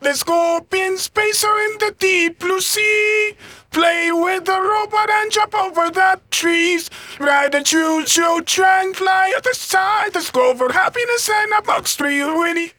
Let's go up in space or in the deep blue sea. Play with the robot and jump over the trees. Ride a choo-choo train, fly at the side. Let's go for happiness and a box 3 Winnie.